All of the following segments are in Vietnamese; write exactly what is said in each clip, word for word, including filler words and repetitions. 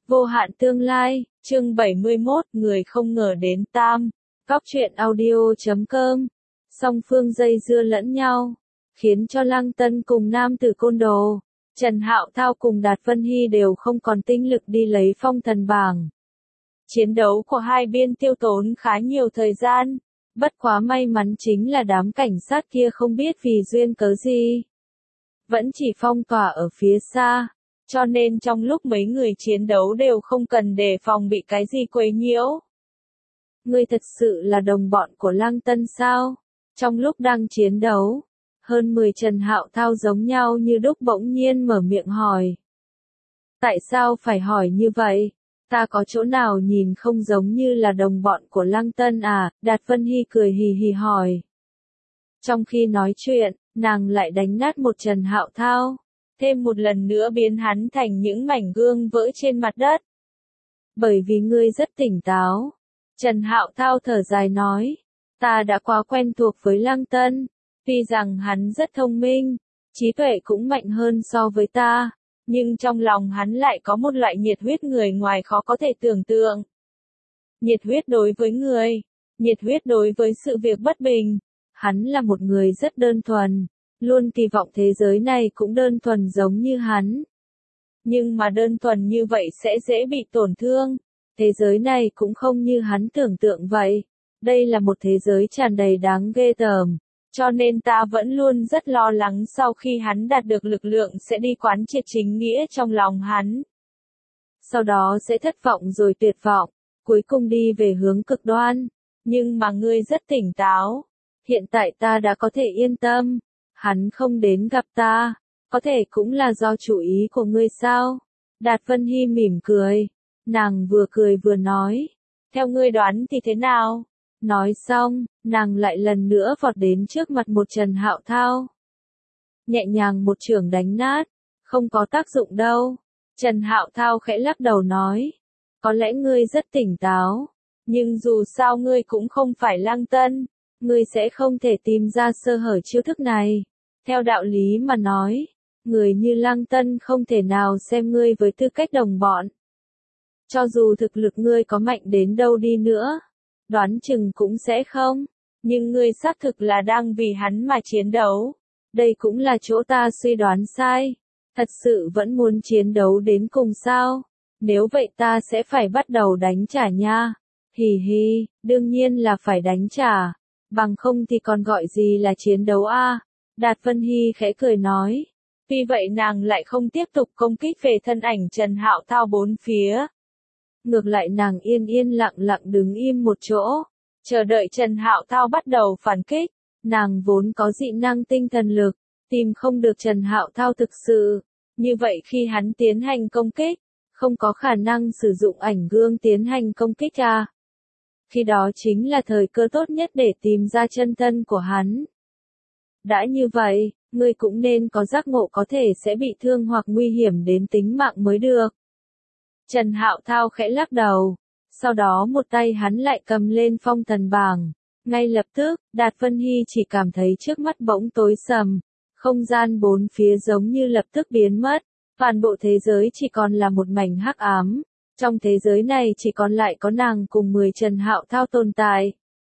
Vô hạn tương lai, chương bảy mươi mốt, người không ngờ đến tam. Góc truyện audio chấm com. Song phương dây dưa lẫn nhau, khiến cho Lăng Tân cùng nam tử côn đồ, Trần Hạo Thao cùng Đạt Vân Hy đều không còn tinh lực đi lấy phong thần bảng. Chiến đấu của hai bên tiêu tốn khá nhiều thời gian, bất quá may mắn chính là đám cảnh sát kia không biết vì duyên cớ gì, vẫn chỉ phong tỏa ở phía xa, cho nên trong lúc mấy người chiến đấu đều không cần đề phòng bị cái gì quấy nhiễu. Ngươi thật sự là đồng bọn của Lăng Tân sao? Trong lúc đang chiến đấu, hơn mười Trần Hạo Thao giống nhau như đúc bỗng nhiên mở miệng hỏi. Tại sao phải hỏi như vậy? Ta có chỗ nào nhìn không giống như là đồng bọn của Lăng Tân à? Đạt Vân Hy cười hì hì hỏi. Trong khi nói chuyện, nàng lại đánh nát một Trần Hạo Thao, thêm một lần nữa biến hắn thành những mảnh gương vỡ trên mặt đất. Bởi vì ngươi rất tỉnh táo. Trần Hạo Thao thở dài nói, ta đã quá quen thuộc với Lăng Tân, tuy rằng hắn rất thông minh, trí tuệ cũng mạnh hơn so với ta, nhưng trong lòng hắn lại có một loại nhiệt huyết người ngoài khó có thể tưởng tượng. Nhiệt huyết đối với người, nhiệt huyết đối với sự việc bất bình. Hắn là một người rất đơn thuần, luôn kỳ vọng thế giới này cũng đơn thuần giống như hắn. Nhưng mà đơn thuần như vậy sẽ dễ bị tổn thương. Thế giới này cũng không như hắn tưởng tượng vậy. Đây là một thế giới tràn đầy đáng ghê tởm. Cho nên ta vẫn luôn rất lo lắng sau khi hắn đạt được lực lượng sẽ đi quán triệt chính nghĩa trong lòng hắn. Sau đó sẽ thất vọng rồi tuyệt vọng, cuối cùng đi về hướng cực đoan. Nhưng mà ngươi rất tỉnh táo. Hiện tại ta đã có thể yên tâm. Hắn không đến gặp ta. Có thể cũng là do chủ ý của ngươi sao? Đạt Vân Hy mỉm cười. Nàng vừa cười vừa nói. Theo ngươi đoán thì thế nào? Nói xong, nàng lại lần nữa vọt đến trước mặt một Trần Hạo Thao. Nhẹ nhàng một chưởng đánh nát. Không có tác dụng đâu. Trần Hạo Thao khẽ lắc đầu nói. Có lẽ ngươi rất tỉnh táo. Nhưng dù sao ngươi cũng không phải Lăng Tân. Ngươi sẽ không thể tìm ra sơ hở chiêu thức này. Theo đạo lý mà nói, người như Lăng Tân không thể nào xem ngươi với tư cách đồng bọn. Cho dù thực lực ngươi có mạnh đến đâu đi nữa, đoán chừng cũng sẽ không. Nhưng ngươi xác thực là đang vì hắn mà chiến đấu. Đây cũng là chỗ ta suy đoán sai. Thật sự vẫn muốn chiến đấu đến cùng sao? Nếu vậy ta sẽ phải bắt đầu đánh trả nha. Hì hì, đương nhiên là phải đánh trả. Bằng không thì còn gọi gì là chiến đấu a? À? Đạt Vân Hy khẽ cười nói. Tuy vậy nàng lại không tiếp tục công kích về thân ảnh Trần Hạo Thao bốn phía. Ngược lại nàng yên yên lặng lặng đứng im một chỗ, chờ đợi Trần Hạo Thao bắt đầu phản kích. Nàng vốn có dị năng tinh thần lực, tìm không được Trần Hạo Thao thực sự. Như vậy khi hắn tiến hành công kích, không có khả năng sử dụng ảnh gương tiến hành công kích à? Khi đó chính là thời cơ tốt nhất để tìm ra chân thân của hắn. Đã như vậy, ngươi cũng nên có giác ngộ có thể sẽ bị thương hoặc nguy hiểm đến tính mạng mới được. Trần Hạo Thao khẽ lắc đầu, sau đó một tay hắn lại cầm lên phong thần bảng. Ngay lập tức, Đạt Vân Hy chỉ cảm thấy trước mắt bỗng tối sầm, không gian bốn phía giống như lập tức biến mất, toàn bộ thế giới chỉ còn là một mảnh hắc ám. Trong thế giới này chỉ còn lại có nàng cùng mười Trần Hạo Thao tồn tại.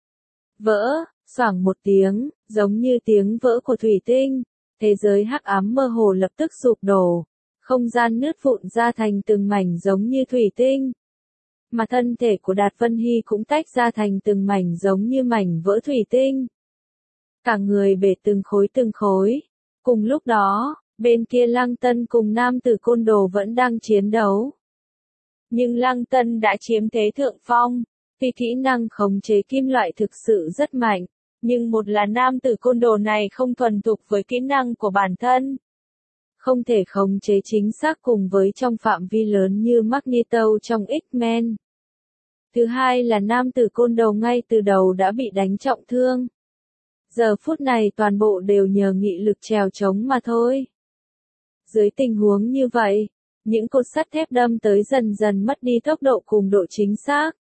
Vỡ, xoảng một tiếng, giống như tiếng vỡ của thủy tinh, thế giới hắc ám mơ hồ lập tức sụp đổ, không gian nứt vụn ra thành từng mảnh giống như thủy tinh. Mà thân thể của Đạt Vân Hy cũng tách ra thành từng mảnh giống như mảnh vỡ thủy tinh. Cả người bể từng khối từng khối. Cùng lúc đó, bên kia Lăng Tân cùng nam tử côn đồ vẫn đang chiến đấu. Nhưng Lăng Tân đã chiếm thế thượng phong, vì kỹ năng khống chế kim loại thực sự rất mạnh, nhưng một là nam tử côn đồ này không thuần thục với kỹ năng của bản thân. Không thể khống chế chính xác cùng với trong phạm vi lớn như Magneto trong X-Men. Thứ hai là nam tử côn đồ ngay từ đầu đã bị đánh trọng thương. Giờ phút này toàn bộ đều nhờ nghị lực trèo trống mà thôi. Dưới tình huống như vậy, những cột sắt thép đâm tới dần dần mất đi tốc độ cùng độ chính xác.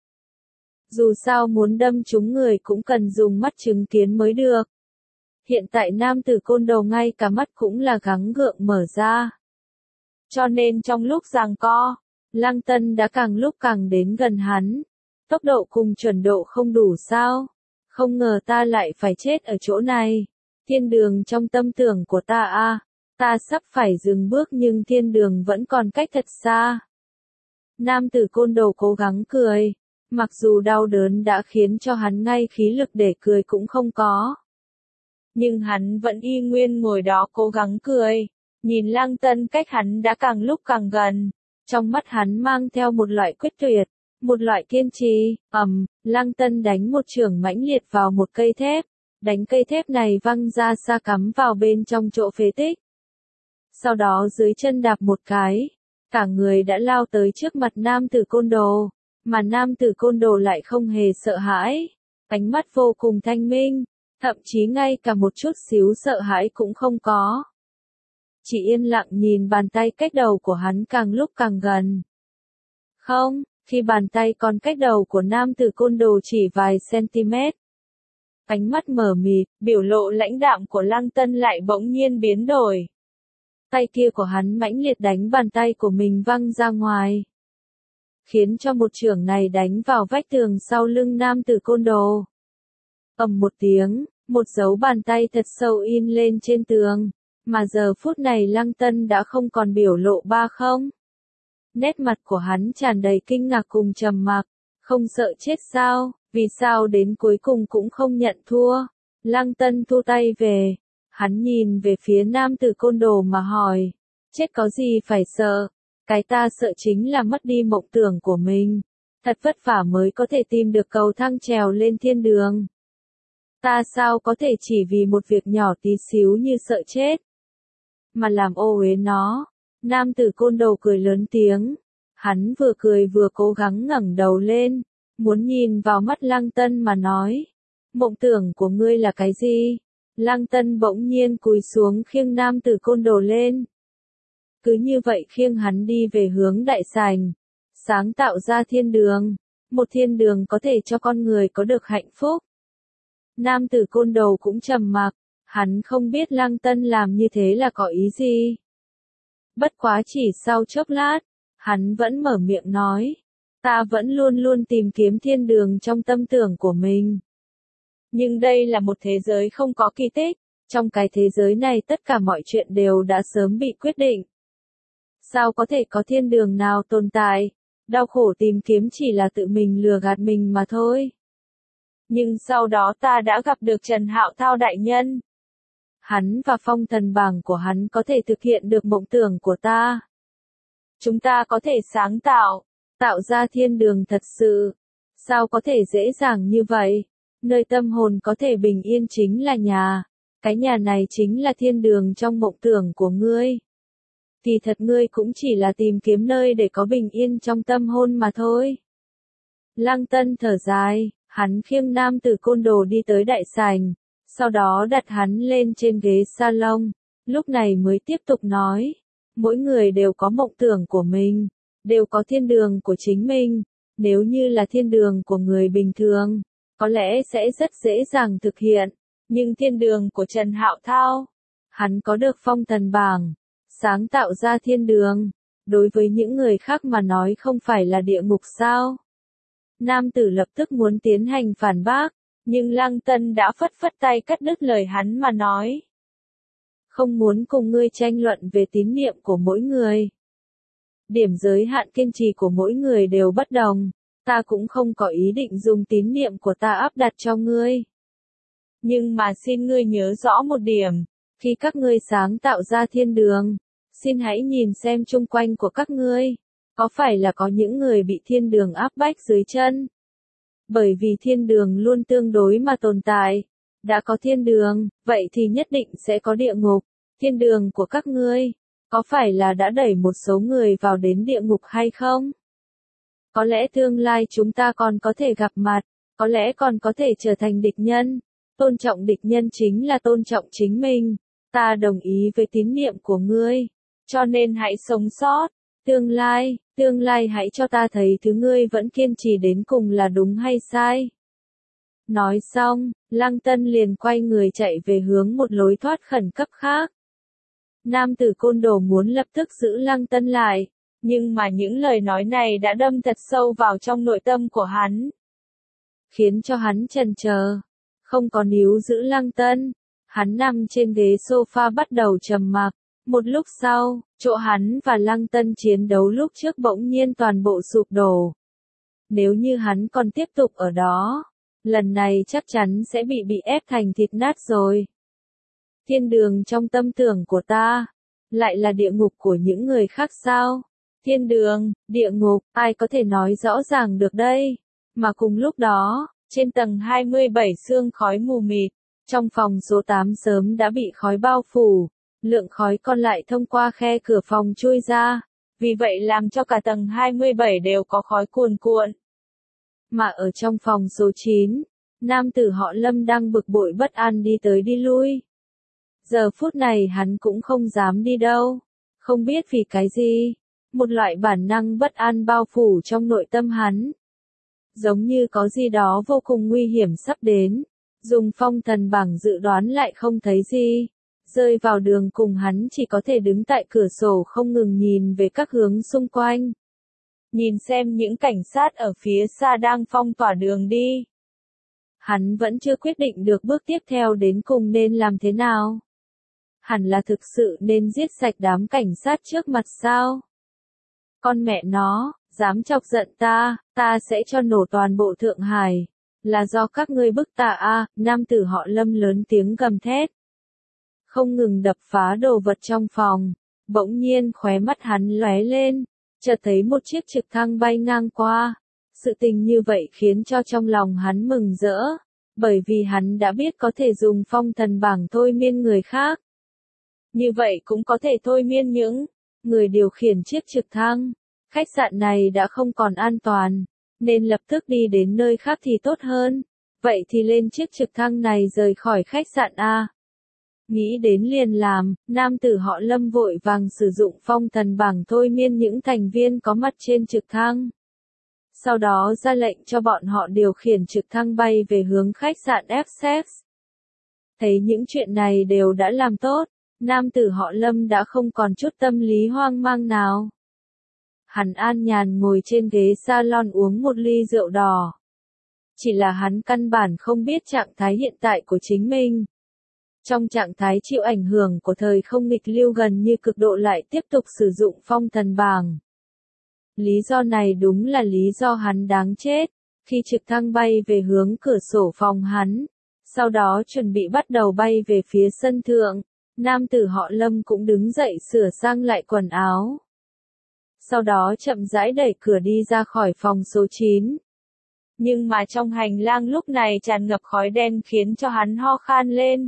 Dù sao muốn đâm trúng người cũng cần dùng mắt chứng kiến mới được. Hiện tại nam tử côn đồ ngay cả mắt cũng là gắng gượng mở ra. Cho nên trong lúc giằng co, Lăng Tân đã càng lúc càng đến gần hắn. Tốc độ cùng chuẩn độ không đủ sao? Không ngờ ta lại phải chết ở chỗ này. Thiên đường trong tâm tưởng của ta a, ta sắp phải dừng bước nhưng thiên đường vẫn còn cách thật xa. Nam tử côn đồ cố gắng cười. Mặc dù đau đớn đã khiến cho hắn ngay khí lực để cười cũng không có. Nhưng hắn vẫn y nguyên ngồi đó cố gắng cười. Nhìn Lăng Tân cách hắn đã càng lúc càng gần. Trong mắt hắn mang theo một loại quyết tuyệt, một loại kiên trì. Ầm, Lăng Tân đánh một chưởng mãnh liệt vào một cây thép. Đánh cây thép này văng ra xa cắm vào bên trong chỗ phế tích. Sau đó dưới chân đạp một cái. Cả người đã lao tới trước mặt nam tử côn đồ. Mà nam tử côn đồ lại không hề sợ hãi. Ánh mắt vô cùng thanh minh. Thậm chí ngay cả một chút xíu sợ hãi cũng không có. Chỉ yên lặng nhìn bàn tay cách đầu của hắn càng lúc càng gần. Không, khi bàn tay còn cách đầu của nam tử côn đồ chỉ vài cm. Ánh mắt mờ mịt, biểu lộ lãnh đạm của Lăng Tân lại bỗng nhiên biến đổi. Tay kia của hắn mãnh liệt đánh bàn tay của mình văng ra ngoài. Khiến cho một chưởng này đánh vào vách tường sau lưng nam tử côn đồ. Ầm một tiếng, một dấu bàn tay thật sâu in lên trên tường. Mà giờ phút này Lăng Tân đã không còn biểu lộ ba không. Nét mặt của hắn tràn đầy kinh ngạc cùng trầm mặc. Không sợ chết sao, vì sao đến cuối cùng cũng không nhận thua. Lăng Tân thu tay về. Hắn nhìn về phía nam tử côn đồ mà hỏi. Chết có gì phải sợ? Cái ta sợ chính là mất đi mộng tưởng của mình. Thật vất vả mới có thể tìm được cầu thang trèo lên thiên đường. Ta sao có thể chỉ vì một việc nhỏ tí xíu như sợ chết mà làm ô uế nó. Nam tử côn đồ cười lớn tiếng. Hắn vừa cười vừa cố gắng ngẩng đầu lên. Muốn nhìn vào mắt Lăng Tân mà nói. Mộng tưởng của ngươi là cái gì? Lăng Tân bỗng nhiên cúi xuống khiêng nam tử côn đồ lên. Cứ như vậy khiêng hắn đi về hướng đại sảnh. Sáng tạo ra thiên đường. Một thiên đường có thể cho con người có được hạnh phúc. Nam tử côn đồ cũng trầm mặc. Hắn không biết Lăng Tân làm như thế là có ý gì. Bất quá chỉ sau chốc lát, hắn vẫn mở miệng nói. Ta vẫn luôn luôn tìm kiếm thiên đường trong tâm tưởng của mình. Nhưng đây là một thế giới không có kỳ tích. Trong cái thế giới này tất cả mọi chuyện đều đã sớm bị quyết định. Sao có thể có thiên đường nào tồn tại? Đau khổ tìm kiếm chỉ là tự mình lừa gạt mình mà thôi. Nhưng sau đó ta đã gặp được Trần Hạo Thao đại nhân. Hắn và phong thần bảng của hắn có thể thực hiện được mộng tưởng của ta. Chúng ta có thể sáng tạo, tạo ra thiên đường thật sự. Sao có thể dễ dàng như vậy? Nơi tâm hồn có thể bình yên chính là nhà. Cái nhà này chính là thiên đường trong mộng tưởng của ngươi. Thì thật ngươi cũng chỉ là tìm kiếm nơi để có bình yên trong tâm hồn mà thôi. Lăng Tân thở dài, hắn khiêng nam tử côn đồ đi tới đại sảnh. Sau đó đặt hắn lên trên ghế salon, lúc này mới tiếp tục nói. Mỗi người đều có mộng tưởng của mình, đều có thiên đường của chính mình. Nếu như là thiên đường của người bình thường, có lẽ sẽ rất dễ dàng thực hiện. Nhưng thiên đường của Trần Hạo Thao, hắn có được phong thần bảng, sáng tạo ra thiên đường. Đối với những người khác mà nói không phải là địa ngục sao? Nam tử lập tức muốn tiến hành phản bác. Nhưng Lăng Tân đã phất phất tay cắt đứt lời hắn mà nói. Không muốn cùng ngươi tranh luận về tín niệm của mỗi người. Điểm giới hạn kiên trì của mỗi người đều bất đồng. Ta cũng không có ý định dùng tín niệm của ta áp đặt cho ngươi. Nhưng mà xin ngươi nhớ rõ một điểm. Khi các ngươi sáng tạo ra thiên đường, xin hãy nhìn xem chung quanh của các ngươi. Có phải là có những người bị thiên đường áp bách dưới chân? Bởi vì thiên đường luôn tương đối mà tồn tại. Đã có thiên đường, vậy thì nhất định sẽ có địa ngục. Thiên đường của các ngươi, có phải là đã đẩy một số người vào đến địa ngục hay không? Có lẽ tương lai chúng ta còn có thể gặp mặt, có lẽ còn có thể trở thành địch nhân. Tôn trọng địch nhân chính là tôn trọng chính mình. Ta đồng ý với tín niệm của ngươi, cho nên hãy sống sót. Tương lai, tương lai hãy cho ta thấy thứ ngươi vẫn kiên trì đến cùng là đúng hay sai. Nói xong, Lăng Tân liền quay người chạy về hướng một lối thoát khẩn cấp khác. Nam tử côn đồ muốn lập tức giữ Lăng Tân lại, Nhưng mà những lời nói này đã đâm thật sâu vào trong nội tâm của hắn. Khiến cho hắn chần chờ, không có níu giữ Lăng Tân. Hắn nằm trên ghế sofa bắt đầu trầm mặc. Một lúc sau, chỗ hắn và Lăng Tân chiến đấu lúc trước bỗng nhiên toàn bộ sụp đổ. Nếu như hắn còn tiếp tục ở đó, lần này chắc chắn sẽ bị bị ép thành thịt nát rồi. Thiên đường trong tâm tưởng của ta, lại là địa ngục của những người khác sao? Thiên đường, địa ngục, ai có thể nói rõ ràng được đây? Mà cùng lúc đó, trên tầng hai mươi bảy sương khói mù mịt, trong phòng số tám sớm đã bị khói bao phủ, lượng khói còn lại thông qua khe cửa phòng chui ra, vì vậy làm cho cả tầng hai mươi bảy đều có khói cuồn cuộn. Mà ở trong phòng số chín, nam tử họ Lâm đang bực bội bất an đi tới đi lui. Giờ phút này hắn cũng không dám đi đâu, không biết vì cái gì, một loại bản năng bất an bao phủ trong nội tâm hắn. Giống như có gì đó vô cùng nguy hiểm sắp đến, dùng phong thần bảng dự đoán lại không thấy gì. Rơi vào đường cùng hắn chỉ có thể đứng tại cửa sổ không ngừng nhìn về các hướng xung quanh. Nhìn xem những cảnh sát ở phía xa đang phong tỏa đường đi. Hắn vẫn chưa quyết định được bước tiếp theo đến cùng nên làm thế nào. Hẳn là thực sự nên giết sạch đám cảnh sát trước mặt sao? Con mẹ nó, dám chọc giận ta, ta sẽ cho nổ toàn bộ Thượng Hải. Là do các ngươi bức ta a, nam tử họ Lâm lớn tiếng gầm thét. Không ngừng đập phá đồ vật trong phòng, bỗng nhiên khóe mắt hắn lóe lên, chợt thấy một chiếc trực thăng bay ngang qua. Sự tình như vậy khiến cho trong lòng hắn mừng rỡ, bởi vì hắn đã biết có thể dùng phong thần bảng thôi miên người khác. Như vậy cũng có thể thôi miên những người điều khiển chiếc trực thăng. Khách sạn này đã không còn an toàn, nên lập tức đi đến nơi khác thì tốt hơn. Vậy thì lên chiếc trực thăng này rời khỏi khách sạn A. Nghĩ đến liền làm, nam tử họ Lâm vội vàng sử dụng phong thần bảng thôi miên những thành viên có mặt trên trực thăng. Sau đó ra lệnh cho bọn họ điều khiển trực thăng bay về hướng khách sạn Essex. Thấy những chuyện này đều đã làm tốt, nam tử họ Lâm đã không còn chút tâm lý hoang mang nào. Hắn an nhàn ngồi trên ghế salon uống một ly rượu đỏ. Chỉ là hắn căn bản không biết trạng thái hiện tại của chính mình. Trong trạng thái chịu ảnh hưởng của thời không nghịch lưu gần như cực độ lại tiếp tục sử dụng phong thần bảng. Lý do này đúng là lý do hắn đáng chết. Khi trực thăng bay về hướng cửa sổ phòng hắn, sau đó chuẩn bị bắt đầu bay về phía sân thượng, nam tử họ Lâm cũng đứng dậy sửa sang lại quần áo. Sau đó chậm rãi đẩy cửa đi ra khỏi phòng số chín. Nhưng mà trong hành lang lúc này tràn ngập khói đen khiến cho hắn ho khan lên.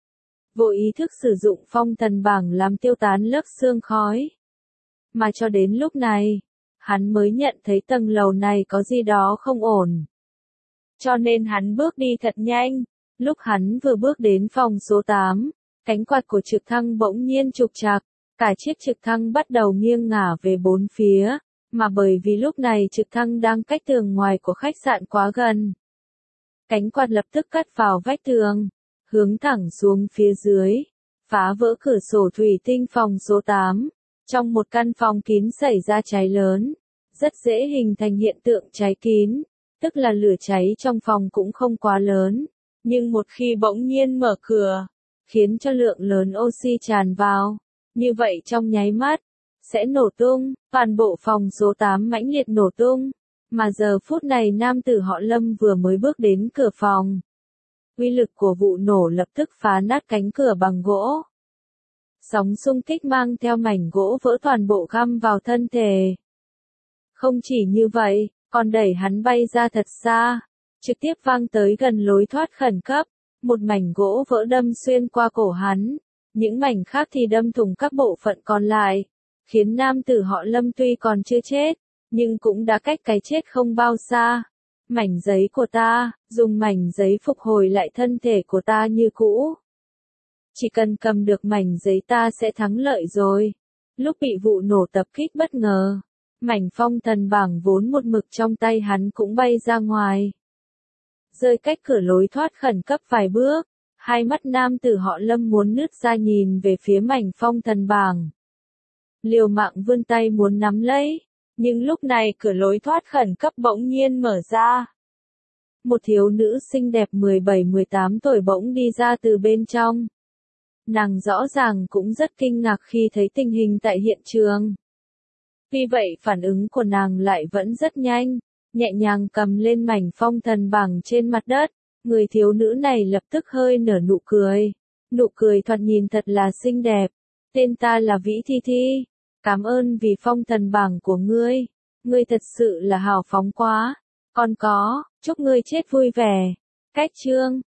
Vô ý thức sử dụng phong thần bảng làm tiêu tán lớp sương khói. Mà cho đến lúc này, hắn mới nhận thấy tầng lầu này có gì đó không ổn. Cho nên hắn bước đi thật nhanh. Lúc hắn vừa bước đến phòng số tám, cánh quạt của trực thăng bỗng nhiên trục trặc. Cả chiếc trực thăng bắt đầu nghiêng ngả về bốn phía, mà bởi vì lúc này trực thăng đang cách tường ngoài của khách sạn quá gần. Cánh quạt lập tức cắt vào vách tường, hướng thẳng xuống phía dưới, phá vỡ cửa sổ thủy tinh phòng số tám. Trong một căn phòng kín xảy ra cháy lớn, rất dễ hình thành hiện tượng cháy kín, tức là lửa cháy trong phòng cũng không quá lớn, nhưng một khi bỗng nhiên mở cửa, khiến cho lượng lớn oxy tràn vào. Như vậy trong nháy mắt, sẽ nổ tung, toàn bộ phòng số tám mãnh liệt nổ tung. Mà giờ phút này nam tử họ Lâm vừa mới bước đến cửa phòng. Uy lực của vụ nổ lập tức phá nát cánh cửa bằng gỗ. Sóng xung kích mang theo mảnh gỗ vỡ toàn bộ găm vào thân thể. Không chỉ như vậy, còn đẩy hắn bay ra thật xa, trực tiếp vang tới gần lối thoát khẩn cấp. Một mảnh gỗ vỡ đâm xuyên qua cổ hắn. Những mảnh khác thì đâm thủng các bộ phận còn lại, khiến nam tử họ Lâm tuy còn chưa chết, nhưng cũng đã cách cái chết không bao xa. Mảnh giấy của ta, dùng mảnh giấy phục hồi lại thân thể của ta như cũ. Chỉ cần cầm được mảnh giấy ta sẽ thắng lợi rồi. Lúc bị vụ nổ tập kích bất ngờ, mảnh phong thần bảng vốn một mực trong tay hắn cũng bay ra ngoài. Rơi cách cửa lối thoát khẩn cấp vài bước. Hai mắt nam tử họ Lâm muốn nứt ra nhìn về phía mảnh phong thần bảng. liều mạng vươn tay muốn nắm lấy. Nhưng lúc này cửa lối thoát khẩn cấp bỗng nhiên mở ra. Một thiếu nữ xinh đẹp mười bảy mười tám tuổi bỗng đi ra từ bên trong. Nàng rõ ràng cũng rất kinh ngạc khi thấy tình hình tại hiện trường. Vì vậy phản ứng của nàng lại vẫn rất nhanh, nhẹ nhàng cầm lên mảnh phong thần bảng trên mặt đất. Người thiếu nữ này lập tức hơi nở nụ cười. Nụ cười thoạt nhìn thật là xinh đẹp. Tên ta là Vĩ Thi Thi. Cảm ơn vì phong thần bảng của ngươi. Ngươi thật sự là hào phóng quá. Còn có, chúc ngươi chết vui vẻ. Cách chương